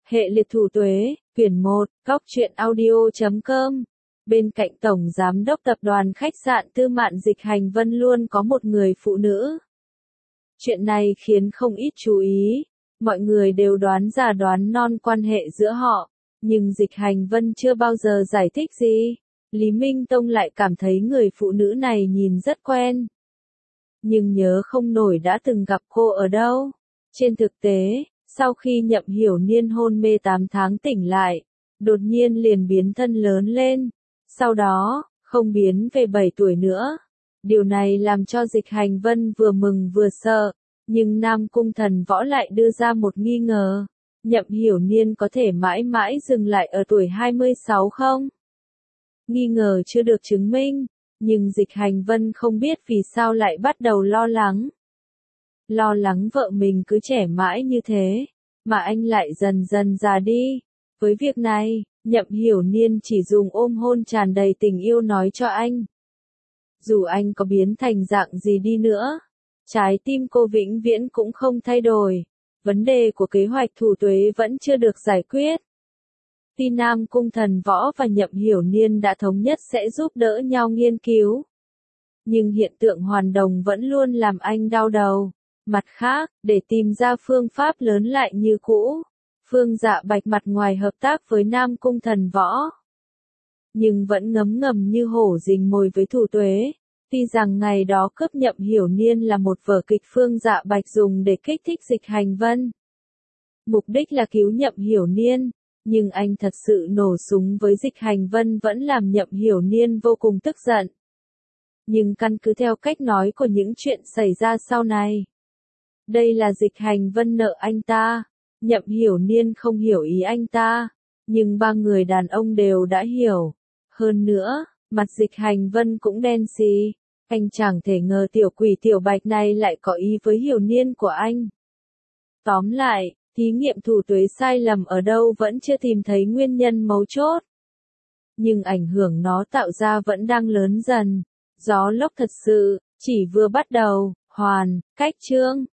Hệ liệt thủ tuế, quyển 1, Góc truyện audio.com. Bên cạnh Tổng Giám đốc Tập đoàn Khách sạn Tư Mạn Dịch Hành Vân luôn có một người phụ nữ. Chuyện này khiến không ít chú ý, mọi người đều đoán già đoán non quan hệ giữa họ, nhưng Dịch Hành Vân chưa bao giờ giải thích gì. Lý Minh Tông lại cảm thấy người phụ nữ này nhìn rất quen, nhưng nhớ không nổi đã từng gặp cô ở đâu. Trên thực tế, sau khi Nhậm Hiểu Niên hôn mê 8 tháng tỉnh lại, đột nhiên liền biến thân lớn lên, sau đó, không biến về 7 tuổi nữa. Điều này làm cho Dịch Hành Vân vừa mừng vừa sợ, nhưng Nam Cung Thần Võ lại đưa ra một nghi ngờ, Nhậm Hiểu Niên có thể mãi mãi dừng lại ở tuổi 26 không? Nghi ngờ chưa được chứng minh, nhưng Dịch Hành Vân không biết vì sao lại bắt đầu lo lắng. Lo lắng vợ mình cứ trẻ mãi như thế, mà anh lại dần dần già đi. Với việc này, Nhậm Hiểu Niên chỉ dùng ôm hôn tràn đầy tình yêu nói cho anh. Dù anh có biến thành dạng gì đi nữa, trái tim cô vĩnh viễn cũng không thay đổi. Vấn đề của kế hoạch thủ tuế vẫn chưa được giải quyết. Tuy Nam Cung Thần Võ và Nhậm Hiểu Niên đã thống nhất sẽ giúp đỡ nhau nghiên cứu, nhưng hiện tượng hoàn đồng vẫn luôn làm anh đau đầu. Mặt khác, để tìm ra phương pháp lớn lại như cũ, Phương Dạ Bạch mặt ngoài hợp tác với Nam Cung Thần Võ, nhưng vẫn ngấm ngầm như hổ rình mồi với thủ tuế. Tuy rằng ngày đó cướp Nhậm Hiểu Niên là một vở kịch Phương Dạ Bạch dùng để kích thích Dịch Hành Vân, mục đích là cứu Nhậm Hiểu Niên, nhưng anh thật sự nổ súng với Dịch Hành Vân vẫn làm Nhậm Hiểu Niên vô cùng tức giận. Nhưng căn cứ theo cách nói của những chuyện xảy ra sau này, đây là Dịch Hành Vân nợ anh ta. Nhậm Hiểu Niên không hiểu ý anh ta, nhưng ba người đàn ông đều đã hiểu. Hơn nữa, mặt Dịch Hành Vân cũng đen xì. Anh chẳng thể ngờ tiểu quỷ tiểu bạch này lại có ý với Hiểu Niên của anh. Tóm lại, thí nghiệm thủ tuế sai lầm ở đâu vẫn chưa tìm thấy nguyên nhân mấu chốt, nhưng ảnh hưởng nó tạo ra vẫn đang lớn dần. Gió lốc thật sự chỉ vừa bắt đầu. Hoàn, cách chương